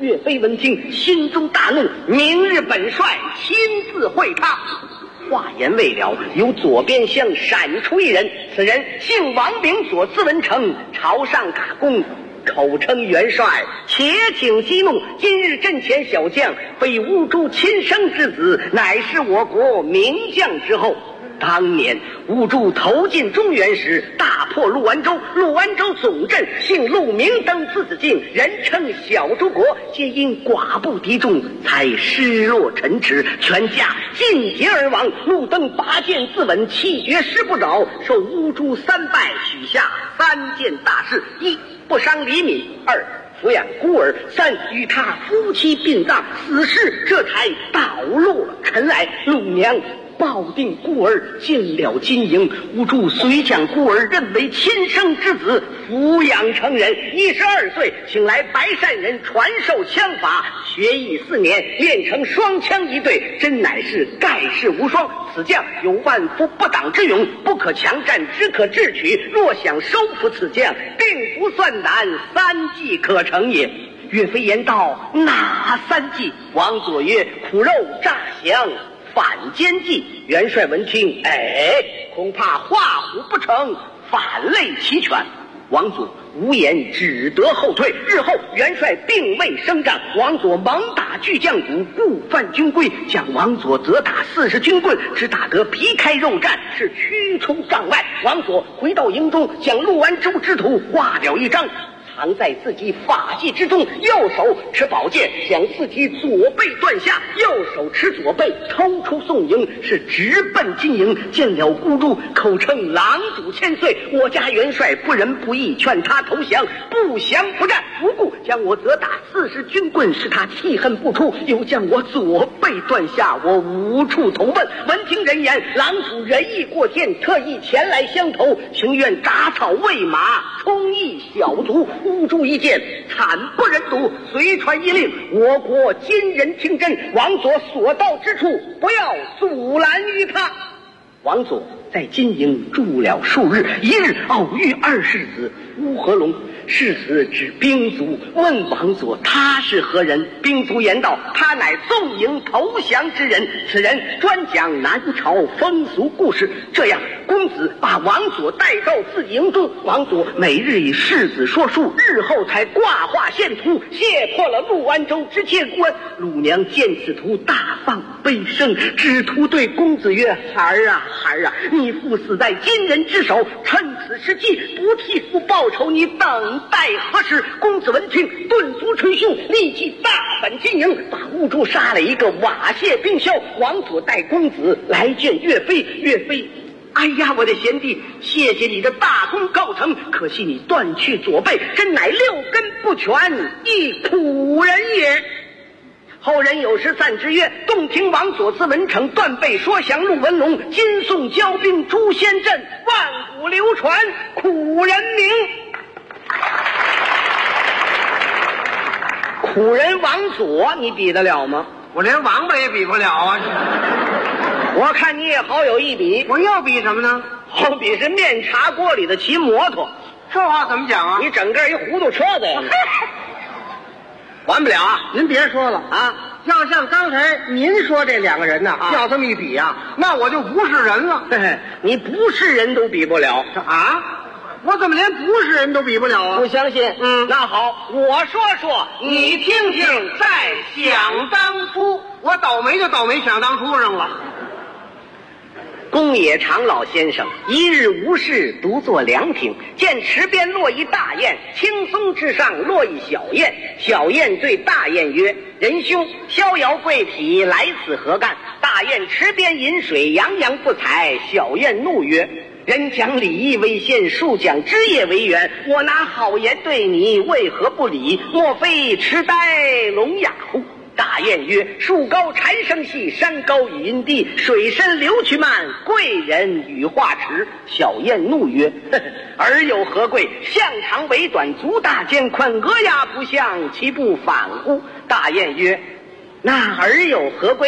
岳飞闻听，心中大怒，明日本帅亲自会他。话言未了，由左边厢闪出一人，此人姓王，名左，字文成，朝上卡功，口称元帅。且请息怒，今日阵前小将，非乌珠亲生之子，乃是我国名将之后。当年乌珠投进中原时，大破陆安州，陆安州总镇姓陆，名登，字子敬，人称小诸国，皆因寡不敌众，才失落陈池，全家尽竭而亡。陆登拔剑自刎，气绝师不找，受乌珠3拜，许下3件大事：一、不伤黎民；二、抚养孤儿；三、与他夫妻殡葬，死事这才倒落尘埃。陆娘抱定孤儿，进了金营。乌珠遂将孤儿认为亲生之子，抚养成人。12岁，请来白善人传授枪法，学艺4年，练成双枪一对，真乃是盖世无双。此将有万夫不挡之勇，不可强战，只可智取。若想收服此将，并不算难，3计可成也。岳飞言道：哪3计？王佐曰：苦肉诈降，反间计。元帅闻听，恐怕画虎不成，反类齐全。王佐无言，只得后退。日后元帅并未升帐，王佐猛打巨将鼓，故犯军规，将王佐责打40军棍，只打得皮开肉绽，是驱出帐外。王佐回到营中，将陆安州之图画了一张，藏在自己发髻之中，右手持宝剑，将自己左背断下，右手持左背抽出宋营，是直奔金营。见了乌珠，口称狼主千岁。我家元帅不仁不义，劝他投降，不降不战，无故将我责打40军棍，使他气恨不出，又将我左背断下，我无处投奔。闻听人言，狼主仁义过天，特意前来相投，情愿铡草喂马，充役小卒。乌珠一见，惨不忍睹，随传一令：我国今人听真，王佐所到之处，不要阻拦于他。王佐在金营住了数日，一日偶遇2世子乌合龙。世子指兵卒，问王佐他是何人？兵卒言道：他乃宋营投降之人，此人专讲南朝风俗故事。这样，公子把王佐带到自己营中，王佐每日以世子说书，日后才挂画献图，卸破了陆安州之切关。陆娘见此图，大放悲声，只图对公子曰：孩儿啊，孩儿啊，你父死在金人之手，趁此时机不替父报仇，你等待何时？公子闻听，顿足捶胸，立即大奔金营，把乌珠杀了一个瓦解冰消。王佐带公子来见岳飞，岳飞：哎呀，我的贤弟，谢谢你的大功告成，可惜你断去左背，真乃6根不全，一苦人也。后人有诗赞之曰：洞庭王佐字文成，断背说降陆文龙，金宋交兵诛仙阵，万古流传苦人名。苦人王佐，你比得了吗？ 我连王八也比不了啊！ 我看你也好有一比。 我要比什么呢？ 好比是面茶锅里的骑摩托。 这话怎么讲啊？ 你整个一糊涂车子呀！完不了啊！ 您别说了啊！要像刚才您说这2个人呢，要这么一比啊，那我就不是人了。 嘿嘿，你不是人都比不了啊！我怎么连不是人都比不了啊？ 不相信？那好，我说说，你听听。在想当初， 我倒霉就倒霉想当初上了。 公冶长老先生一日无事，独坐凉亭，见池边落一大雁，青松之上落一小雁。小雁对大雁曰：仁兄，逍遥贵体，来此何干？大雁池边饮水，洋洋不睬。小雁怒曰：人讲礼义为先，树讲枝叶为源。我拿好言对你，为何不理？莫非痴呆聋哑乎？大雁曰：树高蝉声细，山高语音低，水深流渠慢，贵人语话迟。小雁怒曰：尔有何贵？象长尾短，足大肩宽，鹅鸭不相，其不反乎？大雁曰：那尔有何贵呢？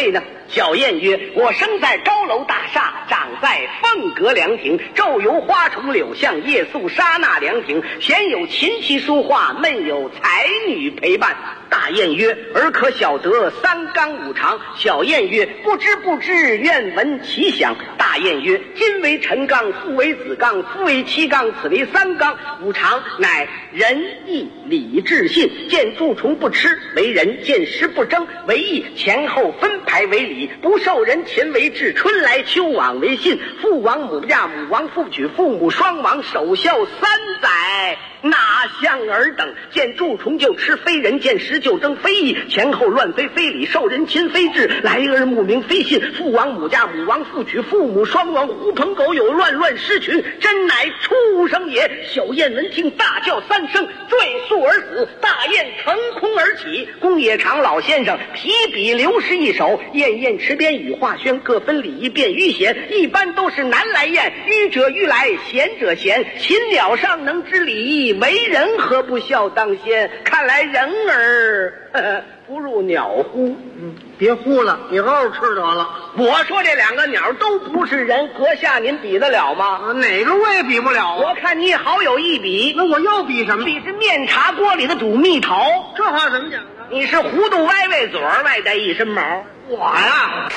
小燕曰：我生在高楼大厦，长在凤阁凉亭，昼游花重柳巷，夜宿沙纳凉亭，闲有琴棋书画，闷有才女陪伴。大雁曰：尔可晓得三纲五常？小雁曰：不知，愿闻其详。大雁曰：今为臣纲，父为子纲，夫为妻纲，此为三纲。五常乃仁义礼智信。见蛀虫不吃为仁，见食不争为义，前后分排为礼，不受人情为治，春来秋往为信。父亡母嫁，母亡父娶，父母双亡，守孝3载，哪像尔等？见蛀虫就吃非仁，见食就争非义，前后乱非礼，受人亲非治，来而慕名非信。父亡母嫁，母亡父娶，父母双亡，狐朋狗友，乱失群，真乃畜生也。小雁闻听，大叫3声，坠树而死。大雁腾空而起。公冶长老先生提笔留诗一首：燕燕池边雨化轩，各分礼仪便于贤。一般都是南来雁，愚者愚来，贤者贤。禽鸟尚能知礼义，为人何不孝当先？看来人儿不入鸟乎。 别呼了，你好好吃得了。 我说这2个鸟都不是人，阁下您比得了吗？ 哪个我也比不了啊。 我看你好有一比。 那我要比什么？ 比是面茶锅里的煮蜜桃。 这话怎么讲呢？ 你是糊涂歪歪嘴儿，外带一身毛。我呀，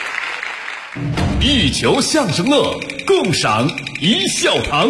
一球相声乐，共赏一笑堂。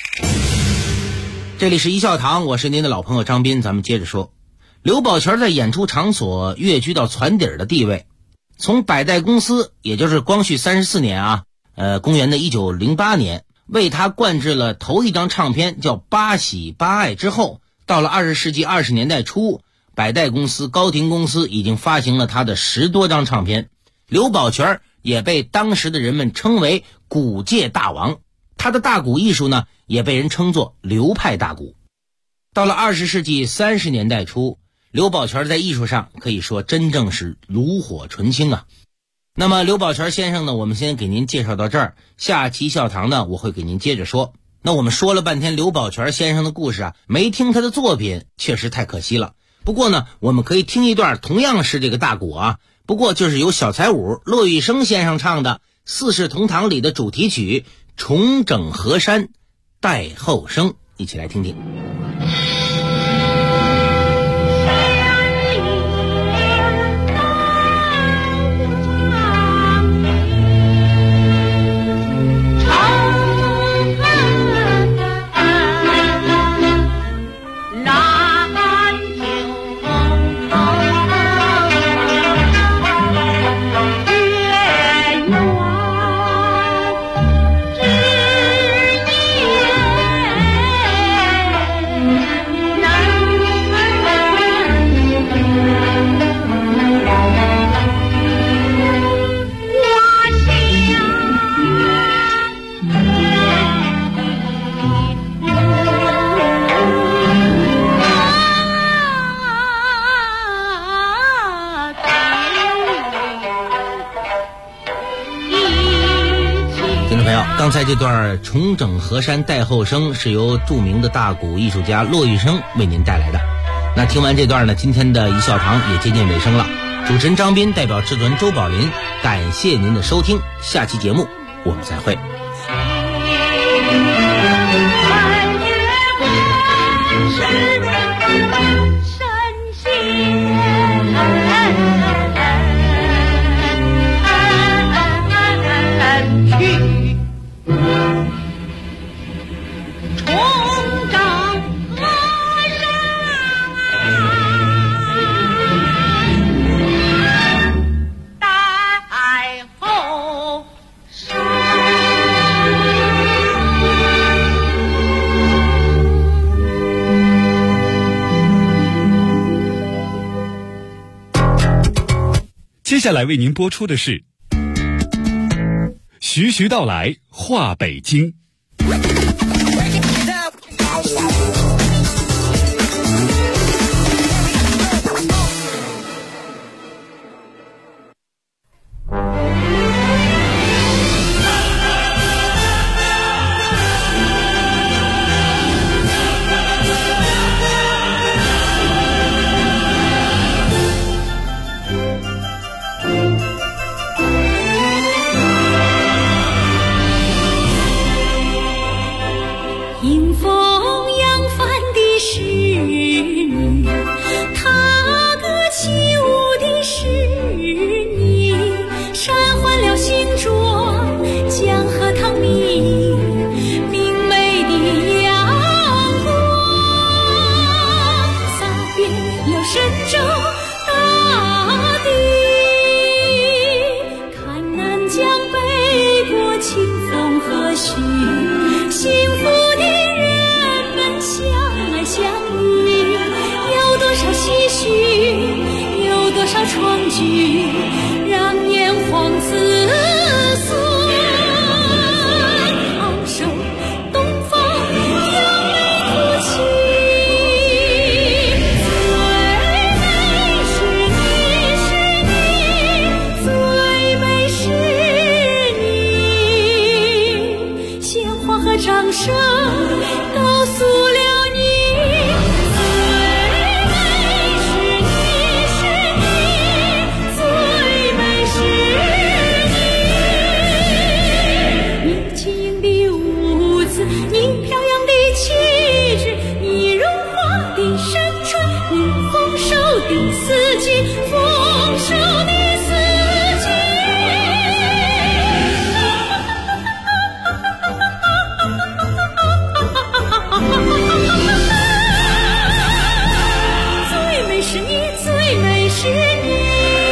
这里是一笑堂，我是您的老朋友张斌。咱们接着说，刘宝全在演出场所跃居到船底的地位。从百代公司，也就是光绪34年啊，公元的1908年，为他灌制了头一张唱片叫《八喜八爱》之后，到了20世纪20年代初，百代公司、高亭公司已经发行了他的10多张唱片。刘宝全也被当时的人们称为鼓界大王，他的大鼓艺术呢，也被人称作流派大鼓。到了20世纪30年代初，刘宝全在艺术上可以说真正是炉火纯青啊。那么刘宝全先生呢，我们先给您介绍到这儿，下期笑堂呢，我会给您接着说。那我们说了半天刘宝全先生的故事啊，没听他的作品，确实太可惜了。不过呢，我们可以听一段同样是这个大鼓啊，不过就是由小才舞骆玉笙先生唱的《四世同堂》里的主题曲《重整河山待后生》，一起来听听。刚才这段重整河山待后生是由著名的大鼓艺术家骆玉笙为您带来的。那听完这段呢，今天的一笑堂也接近尾声了。主持人张斌代表制作人周宝林，感谢您的收听，下期节目我们再会。 接下来为您播出的是徐徐道来话北京。 迎风扬帆的是你，踏歌起舞的是你，山换了新装，江河淌明明媚的阳光，洒遍了神州大地。看南疆北国清风和煦，幸福的人们相爱相依，有多少唏嘘，有多少创举，让炎黄子孙昂首东方扬眉吐气。最美是你，是你，最美是你，鲜花和掌声告诉了你。四季丰收的四季，最美是你，最美是你。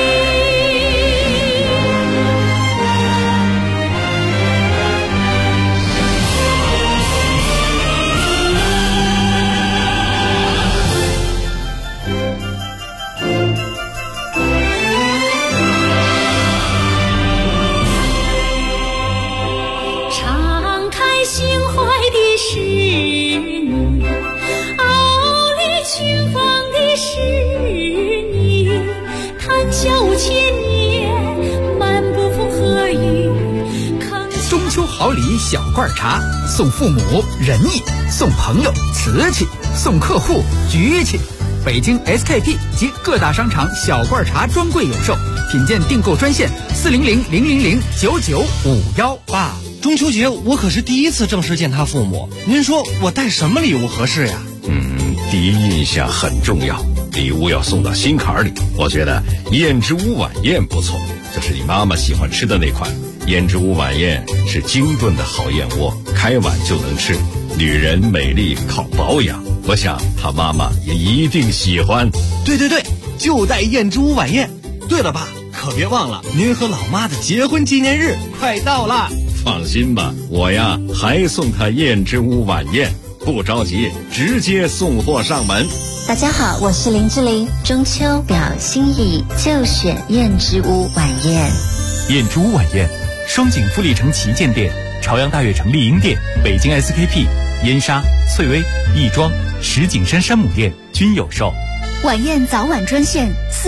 敞开心怀的是你，傲立群芳的是你，谈笑无千年，漫步风和雨。 中秋好礼小罐茶，送父母仁义，送朋友瓷器，送客户局气。北京 SKP 及各大商场小罐茶专柜有售，品鉴订购专线400-000-99-518。 爸，中秋节我可是第一次正式见他父母，您说我带什么礼物合适呀？ 第一印象很重要，礼物要送到心坎里。我觉得燕之屋晚宴不错，这是你妈妈喜欢吃的那款。燕之屋晚宴是精炖的好燕窝，开碗就能吃。女人美丽靠保养，我想她妈妈也一定喜欢。 对，就带燕之屋晚宴。对了，爸，可别忘了您和老妈的结婚纪念日快到了。 放心吧，我呀还送她燕之屋晚宴，不着急，直接送货上门。 大家好，我是林志玲。中秋表心意，就选燕之屋晚宴。 燕之屋晚宴，双井富力城旗舰店、朝阳大悦城丽婴店、北京 SKP、燕莎、翠微、亦庄、石景山山姆店均有售。 晚宴早晚专线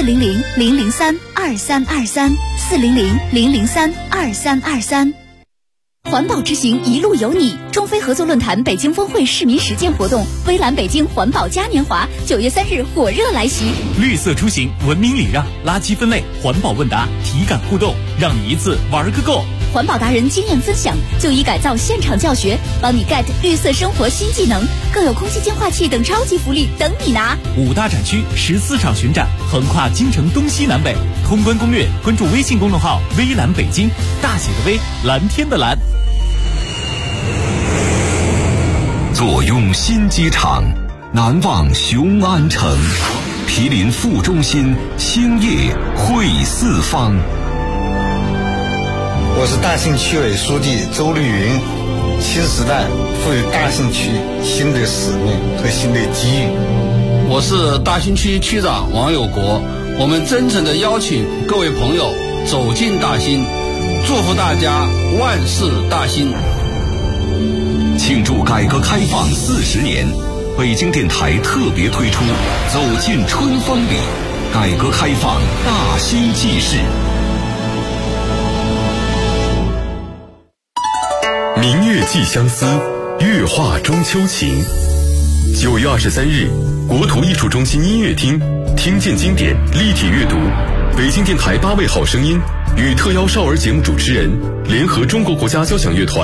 400-003-2323，400-003-2323。环保之行一路有你，中非合作论坛北京峰会市民实践活动，微蓝北京环保嘉年华9月3日火热来袭。 绿色出行，文明礼让，垃圾分类，环保问答，体感互动，让你一次玩个够。 环保达人经验分享，就医改造现场教学，帮你 get 绿色生活新技能，更有空气净化器等超级福利等你拿。 5大展区14场巡展，横跨京城东西南北。通关攻略，关注微信公众号微蓝北京，大写的微，蓝天的蓝。 坐拥新机场，难忘雄安城，毗邻副中心，兴业汇四方。 我是大兴区委书记周绿云。新时代赋予大兴区新的使命和新的机遇。 我是大兴区区长王有国。我们真诚地邀请各位朋友走进大兴，祝福大家万事大兴。 庆祝改革开放40年，北京电台特别推出走进春风里，改革开放大兴纪事。 明月寄相思，月画中秋情。9月23日，国土艺术中心音乐厅，听见经典，立体阅读。北京电台8位好声音与特邀少儿节目主持人联合中国国家交响乐团